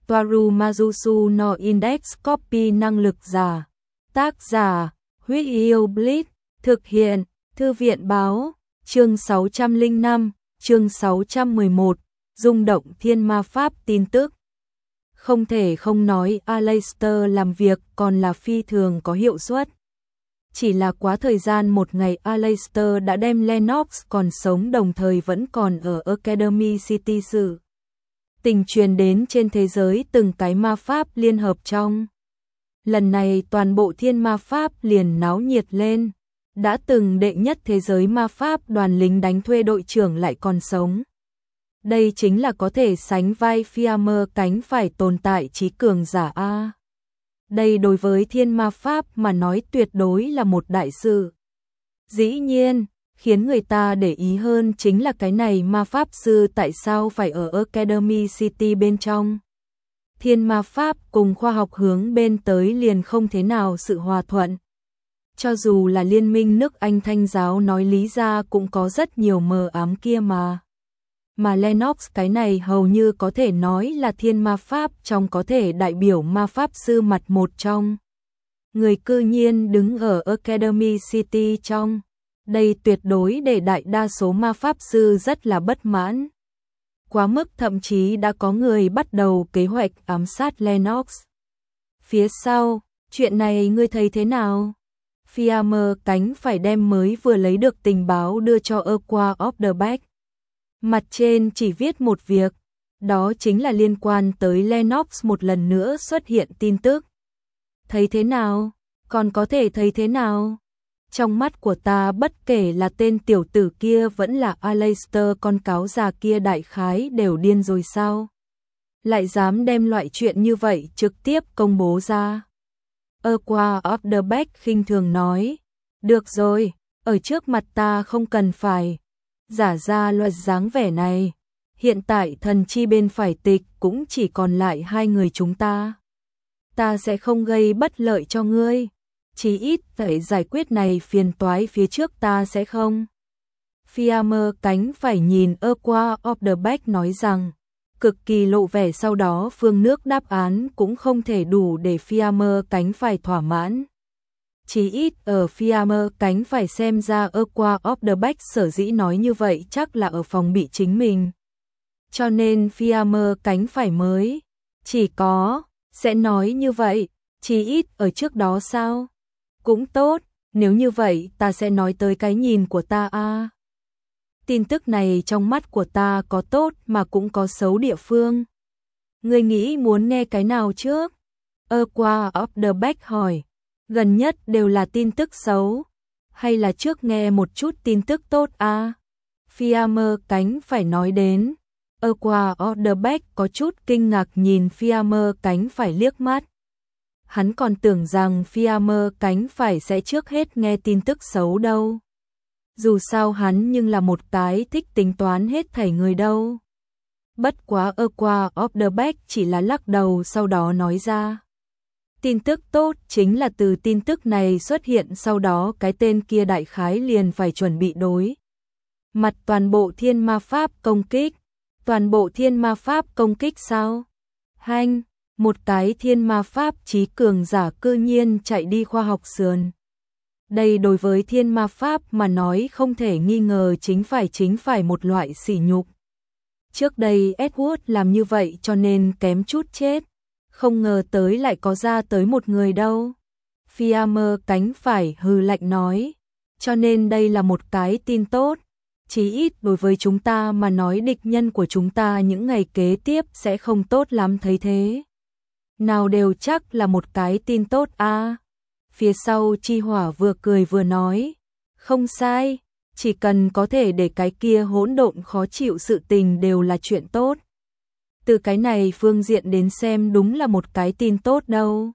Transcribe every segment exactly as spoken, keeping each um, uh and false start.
Toaru Majusu no Index Copy năng lực giả. Tác giả, Huyết Yêu Blitz, thực hiện, Thư viện báo, chương sáu trăm lẻ năm, chương sáu trăm mười một, rung động thiên ma pháp tin tức. Không thể không nói Aleister làm việc còn là phi thường có hiệu suất. Chỉ là quá thời gian một ngày Aleister đã đem Lennox còn sống đồng thời vẫn còn ở Academy City sự tình truyền đến trên thế giới từng cái ma pháp liên hợp trong. Lần này toàn bộ thiên ma pháp liền náo nhiệt lên. Đã từng đệ nhất thế giới ma pháp đoàn lính đánh thuê đội trưởng lại còn sống. Đây chính là có thể sánh vai Fiamer cánh phải tồn tại trí cường giả A. Đây đối với thiên ma pháp mà nói tuyệt đối là một đại sự. Dĩ nhiên, khiến người ta để ý hơn chính là cái này ma pháp sư tại sao phải ở Academy City bên trong. Thiên ma pháp cùng khoa học hướng bên tới liền không thế nào sự hòa thuận. Cho dù là liên minh nước Anh Thanh giáo nói lý ra cũng có rất nhiều mờ ám kia mà. Mà Lennox cái này hầu như có thể nói là thiên ma pháp trong có thể đại biểu ma pháp sư mặt một trong. Người cư nhiên đứng ở Academy City trong. Đây tuyệt đối để đại đa số ma pháp sư rất là bất mãn. Quá mức thậm chí đã có người bắt đầu kế hoạch ám sát Lennox. Phía sau, chuyện này ngươi thấy thế nào? Fiamer cánh phải đem mới vừa lấy được tình báo đưa cho Aqua of the Back. Mặt trên chỉ viết một việc, đó chính là liên quan tới Lennox một lần nữa xuất hiện tin tức. Thấy thế nào? Còn có thể thấy thế nào? Trong mắt của ta bất kể là tên tiểu tử kia vẫn là Aleister con cáo già kia đại khái đều điên rồi sao? Lại dám đem loại chuyện như vậy trực tiếp công bố ra. Aqua of the Back khinh thường nói, được rồi, ở trước mặt ta không cần phải giả ra loại dáng vẻ này. Hiện tại thần chi bên phải tịch cũng chỉ còn lại hai người chúng ta. Ta sẽ không gây bất lợi cho ngươi. Chỉ ít phải giải quyết này phiền toái phía trước ta sẽ không. Fiamer cánh phải nhìn Aqua of the Back nói rằng, cực kỳ lộ vẻ sau đó phương nước đáp án cũng không thể đủ để Fiamer cánh phải thỏa mãn. Chỉ ít ở Fiamer cánh phải xem ra Aqua of the Back sở dĩ nói như vậy chắc là ở phòng bị chính mình. Cho nên Fiamer cánh phải mới chỉ có sẽ nói như vậy, chỉ ít ở trước đó sao? Cũng tốt, nếu như vậy ta sẽ nói tới cái nhìn của ta a. À. Tin tức này trong mắt của ta có tốt mà cũng có xấu địa phương. Ngươi nghĩ muốn nghe cái nào trước? Aqua of the Back hỏi. Gần nhất đều là tin tức xấu. Hay là trước nghe một chút tin tức tốt a? À? Fiamer cánh phải nói đến. Aqua of the Back có chút kinh ngạc nhìn Fiamer cánh phải liếc mắt. Hắn còn tưởng rằng Fiamer cánh phải sẽ trước hết nghe tin tức xấu đâu. Dù sao hắn nhưng là một cái thích tính toán hết thảy người đâu. Bất quá Aqua of the Back chỉ là lắc đầu sau đó nói ra. Tin tức tốt chính là từ tin tức này xuất hiện sau đó cái tên kia đại khái liền phải chuẩn bị đối mặt toàn bộ thiên ma pháp công kích. Toàn bộ thiên ma pháp công kích sao? Hanh, một cái thiên ma pháp trí cường giả cư nhiên chạy đi khoa học sườn. Đây đối với thiên ma pháp mà nói không thể nghi ngờ chính phải chính phải một loại sỉ nhục. Trước đây Edward làm như vậy cho nên kém chút chết. Không ngờ tới lại có ra tới một người đâu. Fiamer cánh phải hừ lạnh nói. Cho nên đây là một cái tin tốt. Chí ít đối với chúng ta mà nói địch nhân của chúng ta những ngày kế tiếp sẽ không tốt lắm thấy thế. Nào đều chắc là một cái tin tốt a. À. Phía sau Chi Hỏa vừa cười vừa nói. Không sai, chỉ cần có thể để cái kia hỗn độn khó chịu sự tình đều là chuyện tốt. Từ cái này phương diện đến xem đúng là một cái tin tốt đâu.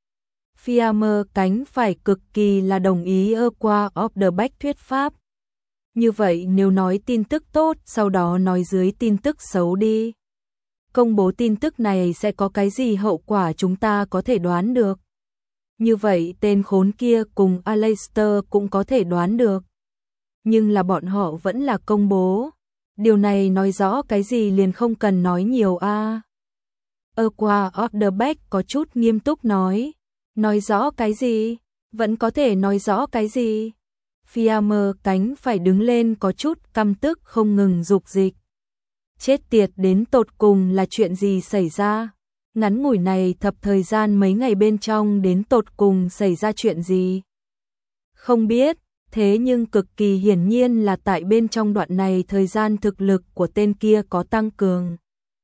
Fiamer cánh phải cực kỳ là đồng ý Aqua of the Back thuyết pháp. Như vậy nếu nói tin tức tốt sau đó nói dưới tin tức xấu đi. Công bố tin tức này sẽ có cái gì hậu quả chúng ta có thể đoán được. Như vậy tên khốn kia cùng Aleister cũng có thể đoán được. Nhưng là bọn họ vẫn là công bố. Điều này nói rõ cái gì liền không cần nói nhiều a. À. Aqua Orderbeck có chút nghiêm túc nói. Nói rõ cái gì? Vẫn có thể nói rõ cái gì? Fiammer cánh phải đứng lên có chút căm tức không ngừng dục dịch. Chết tiệt, đến tột cùng là chuyện gì xảy ra? Ngắn ngủi này thập thời gian mấy ngày bên trong đến tột cùng xảy ra chuyện gì? Không biết, thế nhưng cực kỳ hiển nhiên là tại bên trong đoạn này thời gian thực lực của tên kia có tăng cường.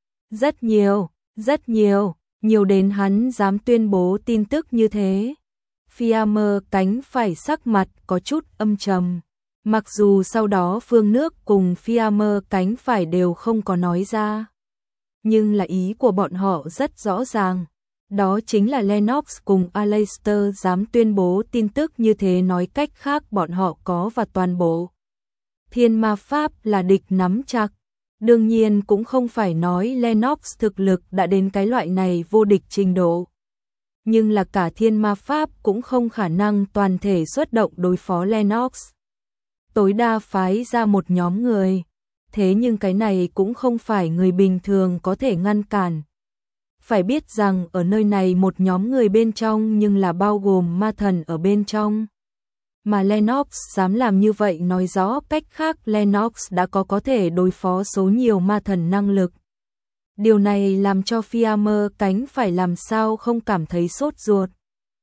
Rất nhiều, rất nhiều, nhiều đến hắn dám tuyên bố tin tức như thế. Fiammer cánh phải sắc mặt có chút âm trầm. Mặc dù sau đó Phương Nước cùng Fiammer cánh phải đều không có nói ra. Nhưng là ý của bọn họ rất rõ ràng. Đó chính là Lennox cùng Aleister dám tuyên bố tin tức như thế, nói cách khác bọn họ có và toàn bộ Thiên Ma Pháp là địch nắm chặt. Đương nhiên cũng không phải nói Lennox thực lực đã đến cái loại này vô địch trình độ. Nhưng là cả Thiên Ma Pháp cũng không khả năng toàn thể xuất động đối phó Lennox. Tối đa phái ra một nhóm người. Thế nhưng cái này cũng không phải người bình thường có thể ngăn cản. Phải biết rằng ở nơi này một nhóm người bên trong nhưng là bao gồm ma thần ở bên trong. Mà Lennox dám làm như vậy nói rõ cách khác Lennox đã có có thể đối phó số nhiều ma thần năng lực. Điều này làm cho Fiammer cánh phải làm sao không cảm thấy sốt ruột.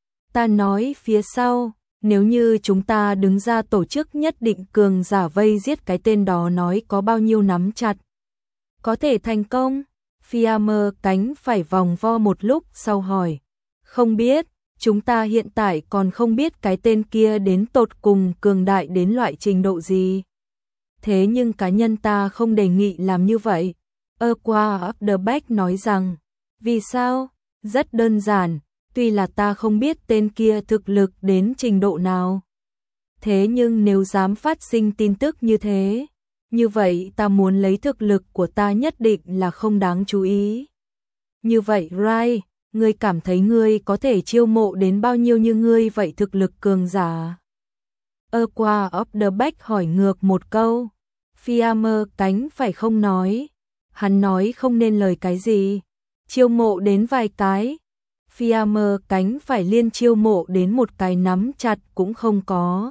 Ta nói phía sau, nếu như chúng ta đứng ra tổ chức nhất định cường giả vây giết cái tên đó, nói có bao nhiêu nắm chặt. Có thể thành công? Fiammer cánh phải vòng vo một lúc sau hỏi. Không biết, chúng ta hiện tại còn không biết cái tên kia đến tột cùng cường đại đến loại trình độ gì. Thế nhưng cá nhân ta không đề nghị làm như vậy. Aqua Orderbeck nói rằng. Vì sao? Rất đơn giản. Tuy là ta không biết tên kia thực lực đến trình độ nào. Thế nhưng nếu dám phát sinh tin tức như thế, như vậy ta muốn lấy thực lực của ta nhất định là không đáng chú ý. Như vậy Rai, ngươi cảm thấy ngươi có thể chiêu mộ đến bao nhiêu như ngươi vậy thực lực cường giả? Aqua Orderbeck hỏi ngược một câu. Fiammer cánh phải không nói. Hắn nói không nên lời cái gì. Chiêu mộ đến vài cái. Fiammer cánh phải liên chiêu mộ đến một cái nắm chặt cũng không có.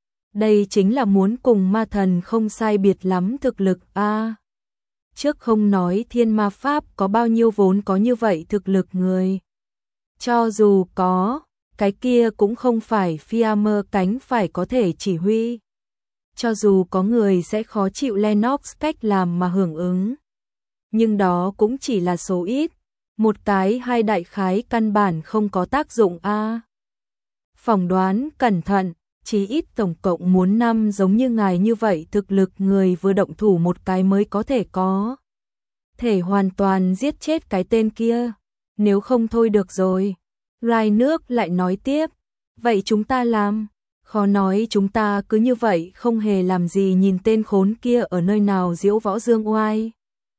Đây chính là muốn cùng ma thần không sai biệt lắm thực lực a. À, trước không nói Thiên Ma Pháp có bao nhiêu vốn có như vậy thực lực người. Cho dù có, cái kia cũng không phải Fiammer cánh phải có thể chỉ huy. Cho dù có người sẽ khó chịu Lennox cách làm mà hưởng ứng. Nhưng đó cũng chỉ là số ít. Một cái hai đại khái căn bản không có tác dụng a. À, phỏng đoán cẩn thận, chỉ ít tổng cộng muốn năm giống như ngài như vậy thực lực người vừa động thủ một cái mới có thể có. Thể hoàn toàn giết chết cái tên kia. Nếu không thôi được rồi. Rai nước lại nói tiếp. Vậy chúng ta làm. Khó nói chúng ta cứ như vậy không hề làm gì, nhìn tên khốn kia ở nơi nào diễu võ dương oai.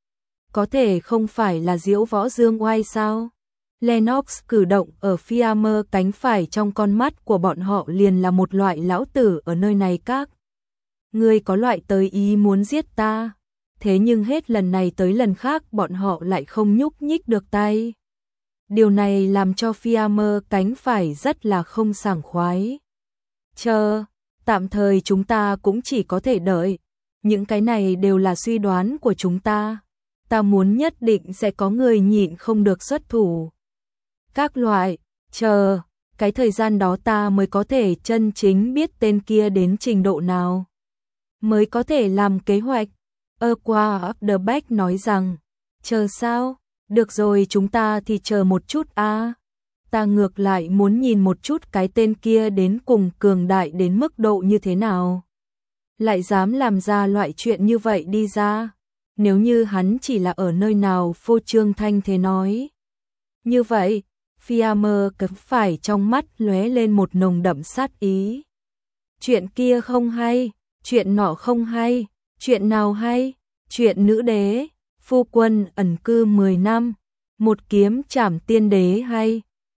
Có thể không phải là diễu võ dương oai sao? Lennox cử động ở Fiammer cánh phải trong con mắt của bọn họ liền là một loại lão tử ở nơi này các. Ngươi có loại tới ý muốn giết ta. Thế nhưng hết lần này tới lần khác bọn họ lại không nhúc nhích được tay. Điều này làm cho Fiammer cánh phải rất là không sảng khoái. Chờ, tạm thời chúng ta cũng chỉ có thể đợi. Những cái này đều là suy đoán của chúng ta. Ta muốn nhất định sẽ có người nhịn không được xuất thủ. Các loại, chờ, cái thời gian đó ta mới có thể chân chính biết tên kia đến trình độ nào. Mới có thể làm kế hoạch. Aqua Orderbeck nói rằng, chờ sao? Được rồi, chúng ta thì chờ một chút a. À, ta ngược lại muốn nhìn một chút cái tên kia đến cùng cường đại đến mức độ như thế nào. Lại dám làm ra loại chuyện như vậy đi ra. Nếu như hắn chỉ là ở nơi nào phô trương thanh thế nói. Như vậy, Fiammer cấm phải trong mắt lóe lên một nồng đậm sát ý. Chuyện kia không hay, chuyện nọ không hay, chuyện nào hay, chuyện nữ đế, phu quân ẩn cư mười năm, một kiếm trảm tiên đế hay.